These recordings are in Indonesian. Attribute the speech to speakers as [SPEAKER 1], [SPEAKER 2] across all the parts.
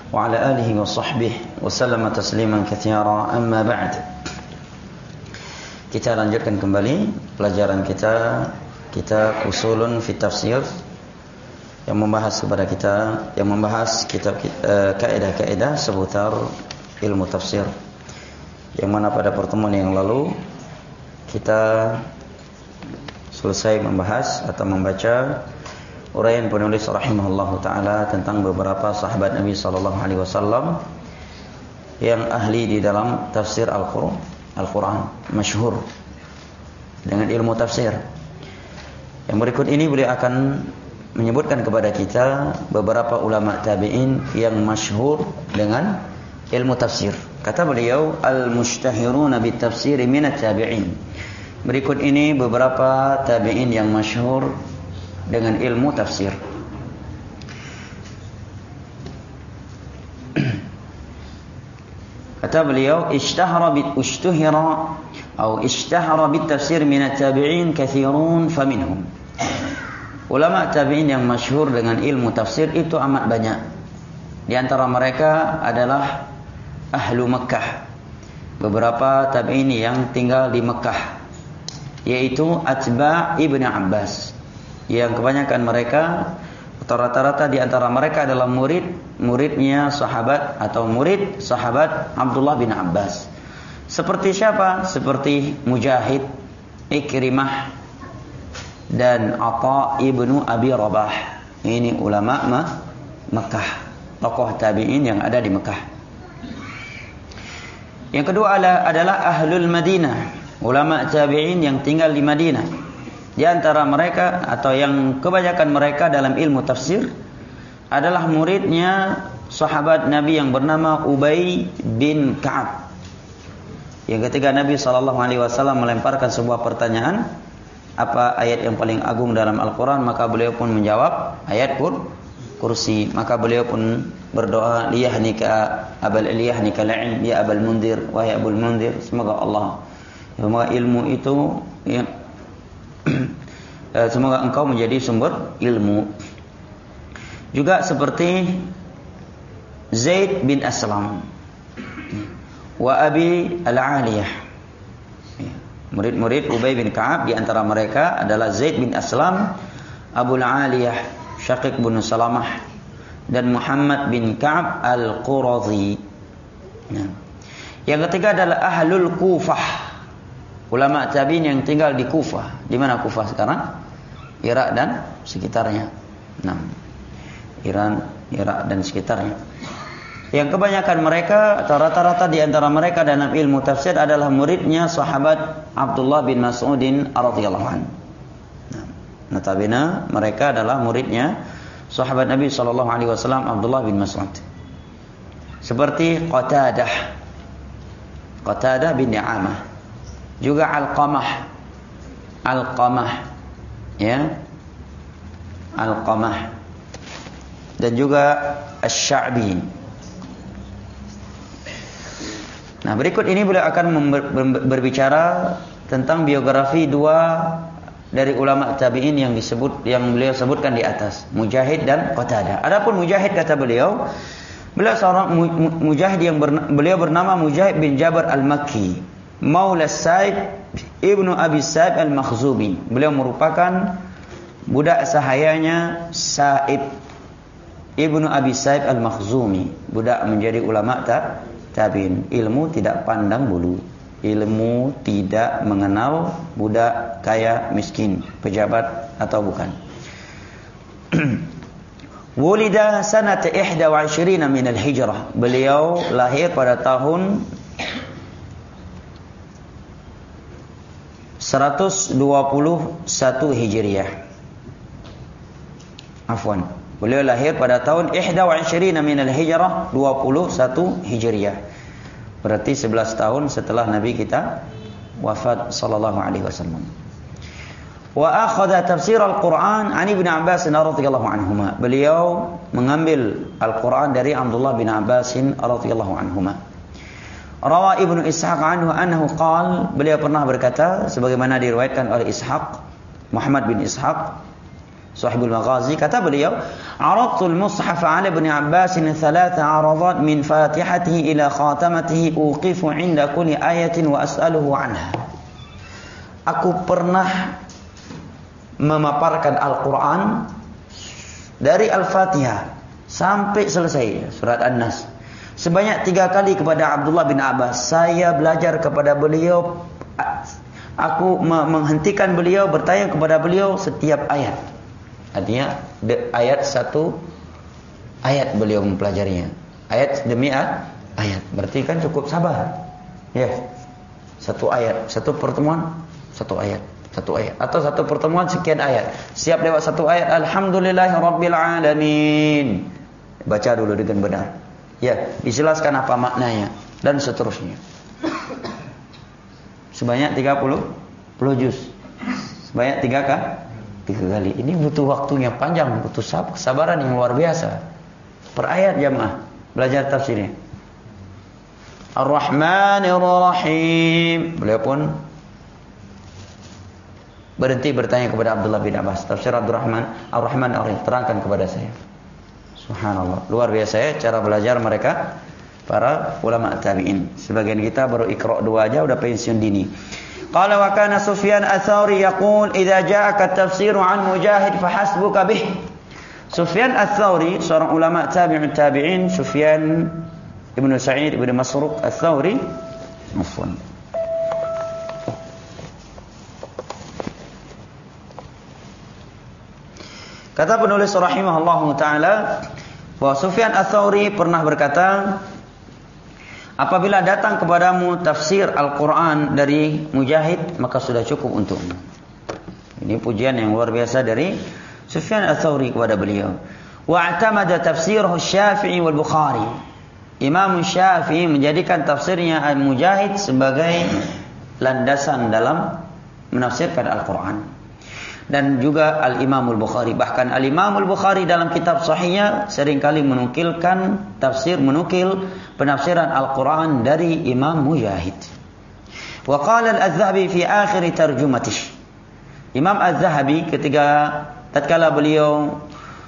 [SPEAKER 1] وعلى آله وصحبه وسلم تسليما كثيرا أما بعد. Kita lanjutkan kembali pelajaran kita kitab Usulun fi Tafsir yang membahas kitab kaidah-kaidah seputar ilmu tafsir. Yang mana pada pertemuan yang lalu kita selesai membahas atau membaca uraian penulis rahimahullahu taala tentang beberapa sahabat Nabi sallallahu alaihi wasallam yang ahli di dalam tafsir Al-Quran, masyhur dengan ilmu tafsir. Yang berikut ini beliau akan menyebutkan kepada kita beberapa ulama tabi'in yang masyhur dengan ilmu tafsir. Kata beliau, al-mushtahiruna bit-tafsir minat tabi'in. Berikut ini beberapa tabi'in yang masyhur dengan ilmu tafsir. Kata beliau, ishtahara bit-tafsir minat tabi'in kathirun faminhum. Ulama tabi'in yang masyhur dengan ilmu tafsir itu amat banyak. Di antara mereka adalah ahlu Makkah. Beberapa tabi'in yang tinggal di Makkah, yaitu atba' Ibnu Abbas. Yang kebanyakan mereka rata-rata di antara mereka adalah muridnya sahabat atau murid sahabat Abdullah bin Abbas. Seperti siapa? Seperti Mujahid, Ikrimah, dan Atha ibnu Abi Rabah. Ini ulama Mekah, tokoh tabi'in yang ada di Mekah. Yang kedua adalah ahlul Madinah, ulama tabi'in yang tinggal di Madinah. Di antara mereka atau yang kebanyakan mereka dalam ilmu tafsir adalah muridnya sahabat Nabi yang bernama Ubay bin Ka'ab. Yang ketika Nabi SAW melemparkan sebuah pertanyaan, apa ayat yang paling agung dalam Al-Quran, maka beliau pun menjawab ayat kursi. Maka beliau pun berdoa, liyahnika la'in ya abal mundir, wahai abul mundir, semoga ilmu itu semoga engkau menjadi sumber ilmu. Juga seperti Zaid bin Aslam wa Abi Al-Aliyah. Murid-murid Ubay bin Ka'ab di antara mereka adalah Zaid bin Aslam, Abu Al-Aliyah, Syaqiq bin Salamah, dan Muhammad bin Ka'ab Al-Qurazi. Yang ketiga adalah ahlul Kufah, ulama tabi'in yang tinggal di Kufah. Di mana Kufah sekarang? Irak dan sekitarnya. Irak dan sekitarnya. Yang kebanyakan mereka, rata-rata di antara mereka dalam ilmu tafsir adalah muridnya sahabat Abdullah bin Mas'udin radhiyallahu anhu. Notabene mereka adalah muridnya sahabat Nabi sallallahu alaihi wasallam Abdullah bin Mas'ud. Seperti Qatadah bin Ni'amah, juga Alqamah, ya, Alqamah, dan juga Asy-Sya'bi. Nah, berikut ini beliau akan berbicara tentang biografi dua dari ulama tabi'in yang beliau sebutkan di atas, Mujahid dan Qatadah. Adapun Mujahid, kata beliau seorang Mujahid yang beliau bernama Mujahid bin Jabir Al-Makki, Maula Sa'id ibnu Abi Sa'id Al-Makhzumi. Beliau merupakan budak sahayanya Sa'id ibnu Abi Sa'id Al-Makhzumi. Budak menjadi ulama tabi'in. Ilmu tidak pandang bulu, ilmu tidak mengenal budak kaya miskin, pejabat atau bukan. Wulida sanata 21 min al-hijrah. Beliau lahir pada tahun 121 Hijriah. Beliau lahir pada tahun 21 min al-hijrah, 21 Hijriah. Berarti 11 tahun setelah Nabi kita wafat sallallahu alaihi wasallam. Wa akhadha tafsir al-Quran an Ibnu Abbas radhiyallahu anhuma. Beliau mengambil Al-Quran dari Abdullah bin Abbas radhiyallahu anhuma. Rawa Ibnu Ishaq anhu qala, beliau pernah berkata sebagaimana diriwayatkan oleh Ishaq, Muhammad bin Ishaq, Sahibul Maghazi, kata beliau, "Aradtu al-mushaf 'ala Ibn Abbas 3 'aradat min Fatihatihi ila khatamatihi uqifu 'inda kulli ayatin wa as'aluhu 'anha." Aku pernah memaparkan Al-Qur'an dari Al-Fatihah sampai selesai surat An-Nas sebanyak 3 kali kepada Abdullah bin Abbas. Saya belajar kepada beliau, aku menghentikan beliau, bertanya kepada beliau setiap ayat. Artinya ayat satu ayat beliau mempelajarinya, ayat demi ayat. Berarti kan cukup sabar. Ya, satu ayat, satu pertemuan, satu ayat, satu ayat, atau satu pertemuan sekian ayat. Siap lewat satu ayat, alhamdulillahirabbil alamin. Baca dulu dengan benar. Ya, dijelaskan apa maknanya dan seterusnya. Sebanyak 30 juz. Sebanyak 3 kali. Ini butuh waktunya panjang, butuh kesabaran yang luar biasa. Per ayat jamaah belajar tafsirnya. Ar-Rahmanir Rahim. Beliau pun berhenti bertanya kepada Abdullah bin Abbas, tafsir Ar-Rahman Ar-Rahim, terangkan kepada saya. Subhanallah, luar biasa ya cara belajar mereka para ulama tabi'in. Sebagian kita baru Iqra 2 aja udah pensiun dini. Qala wa kana Sufyan Ats-Tsauri yaqul idza ja'aka at-tafsiru 'an Mujahid fahasbuka bih. Sufyan Ats-Tsauri seorang ulama tabi'in, Sufyan Ibnu Sa'id Ibnu Masruq Ats-Tsauri, afwan. Kata penulis rahimahullahu taala bahwa Sufyan Ats-Tsauri pernah berkata, apabila datang kepadamu tafsir Al-Quran dari Mujahid, maka sudah cukup untukmu. Ini pujian yang luar biasa dari Sufyan Ats-Tsauri kepada beliau. Wa'tamada tafsirahu Syafi'i wal Bukhari. Imam Syafi'i menjadikan tafsirnya Al-Mujahid sebagai landasan dalam menafsirkan Al-Quran. Dan juga Al-Imam Al-Bukhari. Bahkan Al-Imam Al-Bukhari dalam kitab sahihnya seringkali menukil penafsiran Al-Quran dari Imam Mujahid. Wa qala Al-Adzahabi fi akhir tarjumatih. Imam Az-Zahabi tatkala beliau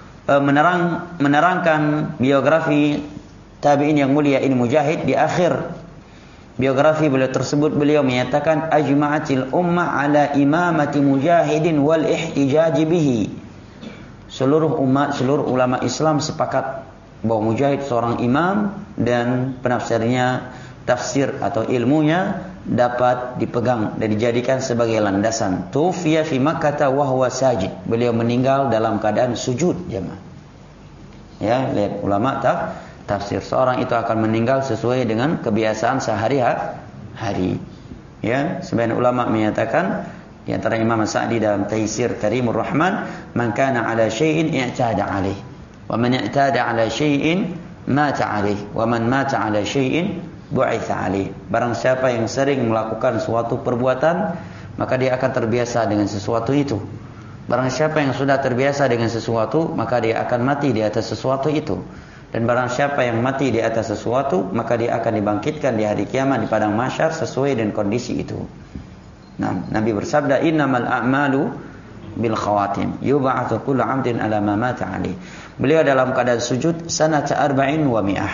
[SPEAKER 1] menerangkan biografi tabi'in yang mulia ini Mujahid, di akhir biografi beliau tersebut beliau menyatakan ajma'atil ummah ala imamati Mujahidin wal ihtijaj bihi. Seluruh ulama Islam sepakat bahwa Mujahid seorang imam dan penafsirnya, tafsir atau ilmunya dapat dipegang dan dijadikan sebagai landasan. Tufiya fi Makkah wa huwa sajid. Beliau meninggal dalam keadaan sujud, jemaah. Ya, lihat ulama tafsir, seorang itu akan meninggal sesuai dengan kebiasaan sehari-hari. Ya, sebagian ulama menyatakan, di antara Imam Sa'di dalam Taisir Karimur Rahman, man kana ala syai'in i'tada 'alaihi wa man i'tada 'ala syai'in mata 'alaihi wa man mata 'ala syai'in bu'itsa 'alaihi. Barang siapa yang sering melakukan suatu perbuatan, maka dia akan terbiasa dengan sesuatu itu. Barang siapa yang sudah terbiasa dengan sesuatu, maka dia akan mati di atas sesuatu itu. Dan barang siapa yang mati di atas sesuatu, maka dia akan dibangkitkan di hari kiamat di padang mahsyar sesuai dengan kondisi itu. Nah, Nabi bersabda, innamal a'malu bil khawatim, yub'atsu kullu 'abdin 'ala ma mata 'alaihi. Beliau dalam keadaan sujud sanata 40 wa mi'ah.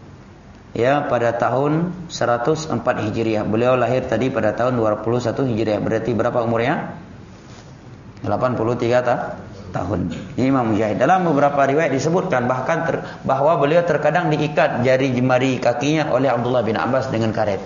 [SPEAKER 1] Ya, pada tahun 104 Hijriah. Beliau lahir tadi pada tahun 21 Hijriah. Berarti berapa umurnya? 83 tahun. Ini Imam Mujahid. Dalam beberapa riwayat disebutkan bahkan bahwa beliau terkadang diikat jari jemari kakinya oleh Abdullah bin Abbas dengan karet.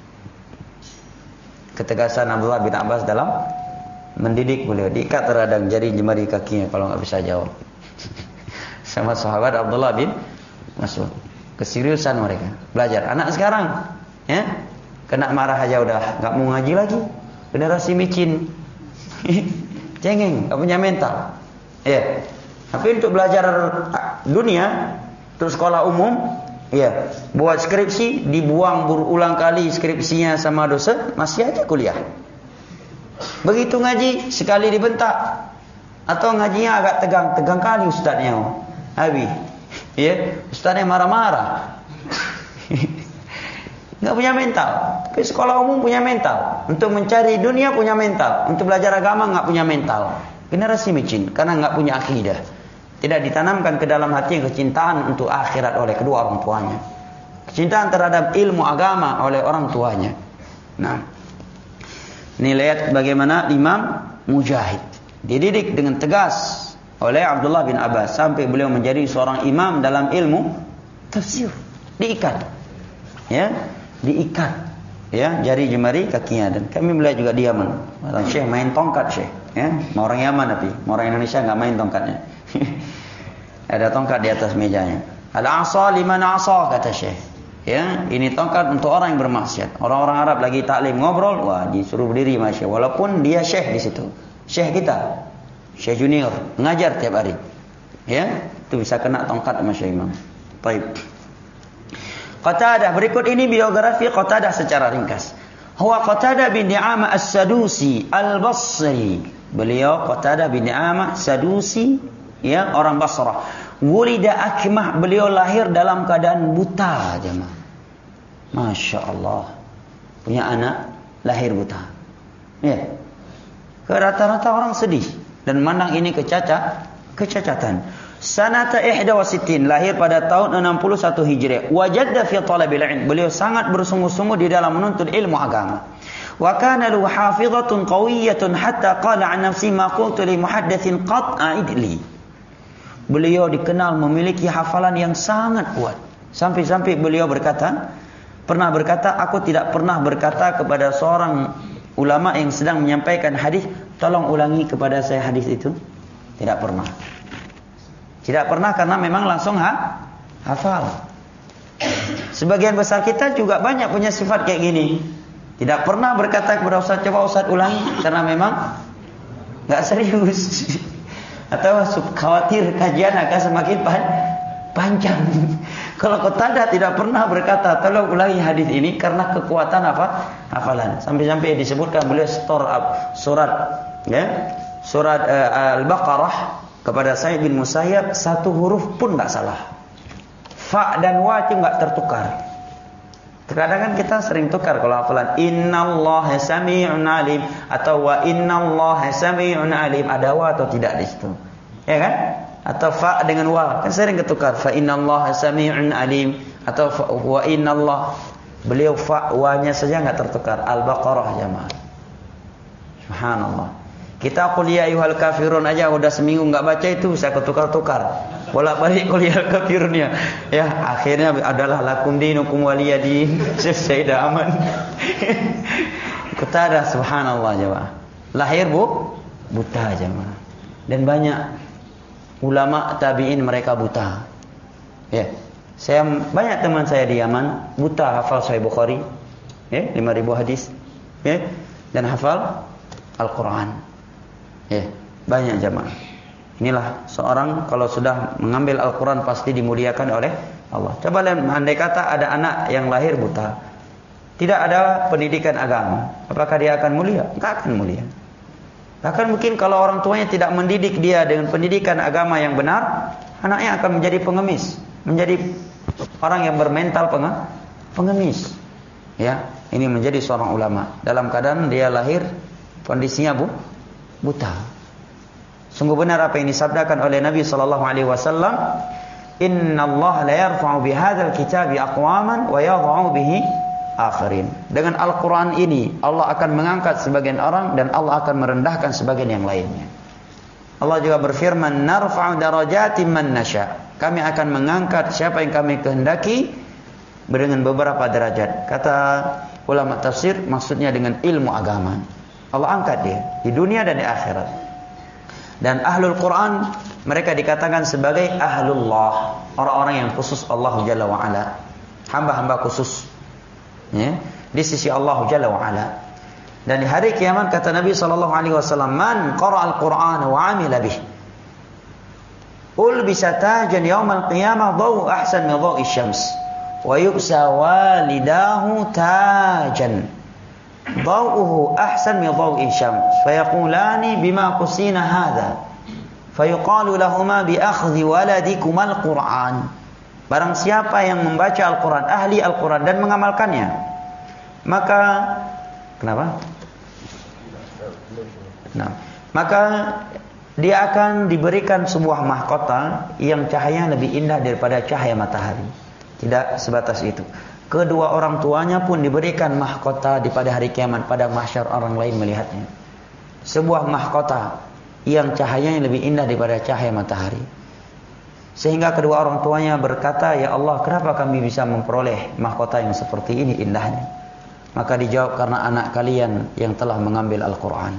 [SPEAKER 1] Ketegasan Abdullah bin Abbas dalam mendidik beliau, diikat terhadap jari jemari kakinya kalau nggak bisa jawab. Sama sahabat Abdullah bin Mas'ud. Keseriusan mereka belajar. Anak sekarang, ya, kena marah aja udah nggak mau ngaji lagi. Generasi micin, cengeng, nggak punya mental. Ya, tapi untuk belajar dunia, untuk sekolah umum, ya, buat skripsi, dibuang berulang kali skripsinya sama dosen, masih aja kuliah. Begitu ngaji, sekali dibentak, atau ngajinya agak tegang kali ustadznya, habis, ya, ustadznya marah-marah, nggak punya mental. Tapi sekolah umum punya mental, untuk mencari dunia punya mental, untuk belajar agama nggak punya mental. Generasi micin karena enggak punya akidah. Tidak ditanamkan ke dalam hatinya kecintaan untuk akhirat oleh kedua orang tuanya. Kecintaan terhadap ilmu agama oleh orang tuanya. Nah, ini lihat bagaimana Imam Mujahid dididik dengan tegas oleh Abdullah bin Abbas sampai beliau menjadi seorang imam dalam ilmu tafsir. Diikat, ya, diikat, ya, jari jemari kakinya. Dan kami melihat juga di Yaman, orang Syekh main tongkat Syekh, ya, mau orang Yaman tapi mau orang Indonesia nggak main tongkatnya. Ada tongkat di atas mejanya. Al-asa liman asa kata Syekh. Ya, ini tongkat untuk orang yang bermaksiat. Orang-orang Arab lagi taklim ngobrol, wah disuruh berdiri masya. Walaupun dia syekh di situ, syekh kita, syekh junior, ngajar tiap hari. Ya, itu bisa kena tongkat masya imam. Baik. Qatadah, berikut ini biografi Qatadah secara ringkas. Huwa Qatadah bin Di'amah As-Sadusi Al-Basri. Beliau Qatadah bin Di'amah Sadusi, ya, orang Basrah. Wulida akmah, beliau lahir dalam keadaan buta, jemaah. Masya Allah, punya anak lahir buta. Ya, rata-rata orang sedih dan memandang ini kecacatan. Sanata 61, lahir pada tahun 61 Hijriah. Wajadda fi talabil ilm, beliau sangat bersungguh-sungguh di dalam menuntut ilmu agama. Wa kana lahu hafizatun qawiyyatun hatta qala an nafsi ma qultu li muhadditsin qat a'idli. Beliau dikenal memiliki hafalan yang sangat kuat. Sampai-sampai beliau pernah berkata, aku tidak pernah berkata kepada seorang ulama yang sedang menyampaikan hadis, tolong ulangi kepada saya hadis itu. Tidak pernah. Tidak pernah karena memang langsung hafal. Sebagian besar kita juga banyak punya sifat kayak gini. Tidak pernah berkata kepada Ustaz, coba Ustaz ulangi, karena memang enggak serius. Atau khawatir kajian akan semakin panjang. Kalau Qatadah tidak pernah berkata, tolong ulangi hadis ini karena kekuatan hafalan. Sampai-sampai disebutkan beliau surat Al-Baqarah kepada Sa'id bin Musayyab, satu huruf pun enggak salah. Fa dan wa itu enggak tertukar. Terkadang kan kita sering tukar kalau hafalan innallaha sami'un alim atau wa innallaha sami'un alim, ada wa atau tidak di situ. Ya kan? Atau fa dengan wa, kan sering ketukar fa innallaha sami'un alim atau wa innallah. Beliau fa wa-nya saja enggak tertukar. Al-Baqarah jemaah. Subhanallah. Kita kuliah ayyuhal kafirun aja udah seminggu enggak baca itu saya ketukar-tukar. Bolak-balik kuliah kafirunnya. Ya, akhirnya adalah lakum dinukum waliyadin. Saya dah aman. Qatadah subhanallah jemaah. Lahir buta jemaah. Dan banyak ulama tabi'in mereka buta. Ya. Saya banyak teman saya di Yaman buta hafal Sahih Bukhari. Ya, 5.000 hadis. Ya. Dan hafal Al-Qur'an. Ya, banyak jemaah. Inilah seorang kalau sudah mengambil Al-Quran pasti dimuliakan oleh Allah. Coba lihat, andai kata ada anak yang lahir buta, tidak ada pendidikan agama, apakah dia akan mulia? Enggak akan mulia. Bahkan mungkin kalau orang tuanya tidak mendidik dia dengan pendidikan agama yang benar, anaknya akan menjadi pengemis, menjadi orang yang bermental pengemis. Ya, ini menjadi seorang ulama dalam keadaan dia lahir kondisinya buta. Sungguh benar apa yang disabdakan oleh Nabi sallallahu alaihi wasallam, "Innallaha la yarfa'u bihadzal kitabi aqwaman wa yadh'u bihi akharin." Dengan Al-Qur'an ini Allah akan mengangkat sebagian orang dan Allah akan merendahkan sebagian yang lainnya. Allah juga berfirman, "Narfa'u darajatin man nasya." Kami akan mengangkat siapa yang kami kehendaki dengan beberapa derajat. Kata ulama tafsir maksudnya dengan ilmu agama. Allah angkat dia di dunia dan di akhirat. Dan ahlul Quran mereka dikatakan sebagai ahlullah, orang-orang yang khusus Allah Jalla wa Ala, hamba-hamba khusus, ya, di sisi Allah Jalla wa Ala. Dan di hari kiamat kata Nabi sallallahu alaihi wasallam, "Man qara'al Qur'ana wa 'amila bih, ulbisa tajan yaumal qiyamah dhawu ahsan min dhawi syams, wa yuksa walidahu tajan ضوءه أحسن من ضوء الشمس فيقولان بما قصينا هذا فيقال لهما بأخذ ولدكما القرآن." Barang siapa yang membaca Al-Quran, ahli Al-Quran dan mengamalkannya, maka maka dia akan diberikan sebuah mahkota yang cahayanya lebih indah daripada cahaya matahari. Tidak sebatas itu, kedua orang tuanya pun diberikan mahkota di pada hari kiamat, pada mahsyar orang lain melihatnya. Sebuah mahkota yang cahayanya lebih indah daripada cahaya matahari. Sehingga kedua orang tuanya berkata, "Ya Allah, kenapa kami bisa memperoleh mahkota yang seperti ini indahnya?" Maka dijawab, "Karena anak kalian yang telah mengambil Al-Quran."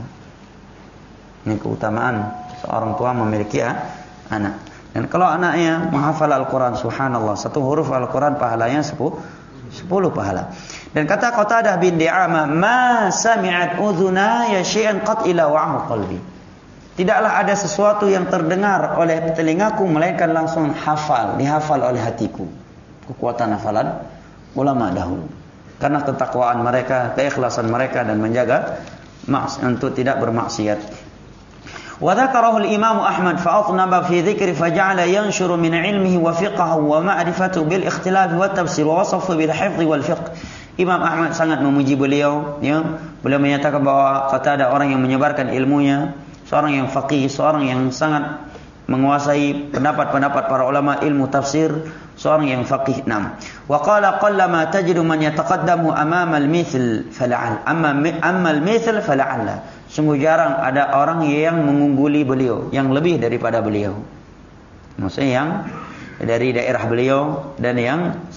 [SPEAKER 1] Ini keutamaan seorang tua memiliki anak. Dan kalau anaknya menghafal Al-Quran, subhanallah, satu huruf Al-Quran pahalanya 10 pahala. Dan kata Qatadah bin Di'amah, "Ma sami'at udhunaya syai'an qat ila wa'ahu qalbi." Tidaklah ada sesuatu yang terdengar oleh telingaku melainkan langsung dihafal oleh hatiku. Kekuatan hafalan ulama dahulu. Karena ketakwaan mereka, keikhlasan mereka dan menjaga untuk tidak bermaksiat. Wa dzakarahu al-Imam Ahmad fa atnaba fi dzikri fa ja'ala yanshuru min ilmihi wa fiqhihi wa ma'rifatihi bil ikhtilaf wa tafsir wa wasafa bil hifdh wal fiqh. Imam Ahmad sangat memuji beliau, ya. Beliau menyatakan bahwa ada orang yang menyebarkan ilmunya, seorang yang faqih, seorang yang sangat menguasai pendapat-pendapat para ulama ilmu tafsir, seorang yang faqih. Nam. Wa qala qallama tajidu man yataqaddamu amama al-mithl fala'al amma al-mithl fala'alla. Sungguh jarang ada orang yang mengungguli beliau, yang lebih daripada beliau. Maksudnya yang dari daerah beliau dan yang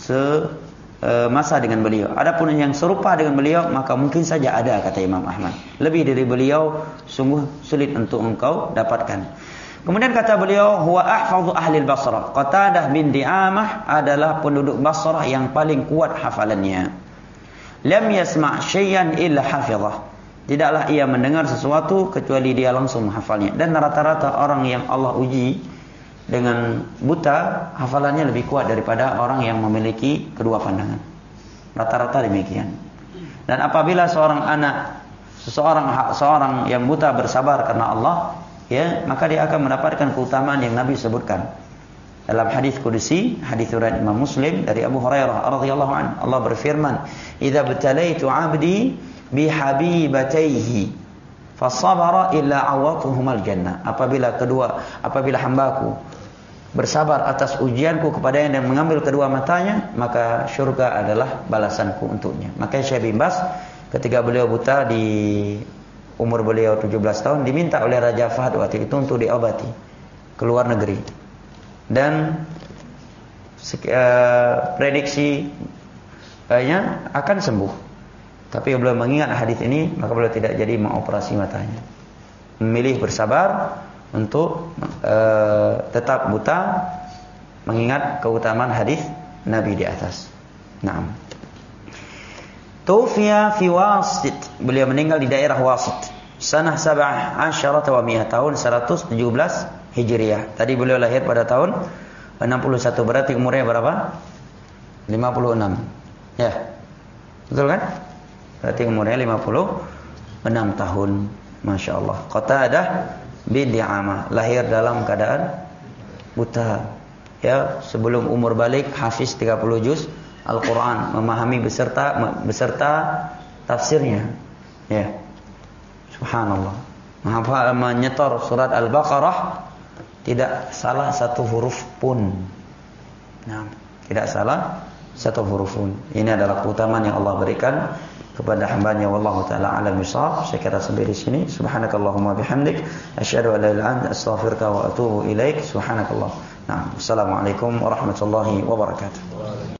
[SPEAKER 1] semasa dengan beliau. Adapun yang serupa dengan beliau, maka mungkin saja ada, kata Imam Ahmad. Lebih dari beliau sungguh sulit untuk engkau dapatkan. Kemudian kata beliau, huwa ahfadhu ahli al-Basrah. Qatadah bin Di'amah adalah penduduk Basrah yang paling kuat hafalannya. Lam yasma' syai'an illa hafizah. Tidaklah ia mendengar sesuatu kecuali dia langsung menghafalnya. Dan rata-rata orang yang Allah uji dengan buta, hafalannya lebih kuat daripada orang yang memiliki kedua pandangan. Rata-rata demikian. Dan apabila seorang yang buta bersabar karena Allah, ya, maka dia akan mendapatkan keutamaan yang Nabi sebutkan. Dalam hadis qudsi, hadis riwayat Imam Muslim dari Abu Hurairah radhiyallahu anhu, Allah berfirman, "Idza btalaitu 'abdi bihabibataihi fasabara illa awatuhumal jannah." Apabila hambaku bersabar atas ujianku kepadanya dan mengambil kedua matanya, maka syurga adalah balasanku untuknya. Makanya Syekh bin Baz ketika beliau buta di umur beliau 17 tahun diminta oleh Raja Fahd waktu itu untuk diobati ke luar negeri. Dan prediksinya akan sembuh. Tapi beliau mengingat hadis ini, maka beliau tidak jadi mengoperasi matanya. Memilih bersabar untuk tetap buta, mengingat keutamaan hadis Nabi di atas. Naam. Tufiya fi Wasit. Beliau meninggal di daerah Wasit. Sanah 17 wa 100 tahun 117 Hijriah. Tadi beliau lahir pada tahun 61, berarti umurnya berapa? 56. Ya. Betul kan? Berarti umurnya 56 tahun. Masya Allah. Qatadah bin Di'amah lahir dalam keadaan buta. Ya, sebelum umur balik hafiz 30 juz Al-Quran, memahami beserta tafsirnya. Ya. Subhanallah. Menyetor surat Al-Baqarah tidak salah satu huruf pun. Nah, tidak salah satu huruf pun. Ini adalah keutamaan yang Allah berikan kepada hambanya. Wallahu ta'ala a'lam bishawab. Saya kira sampai di sini. Subhanakallahumma bihamdik asyhadu an la ilaha illa anta astaghfiruka wa atubu ilaik. Subhanakallah. Nah, assalamualaikum warahmatullahi wabarakatuh.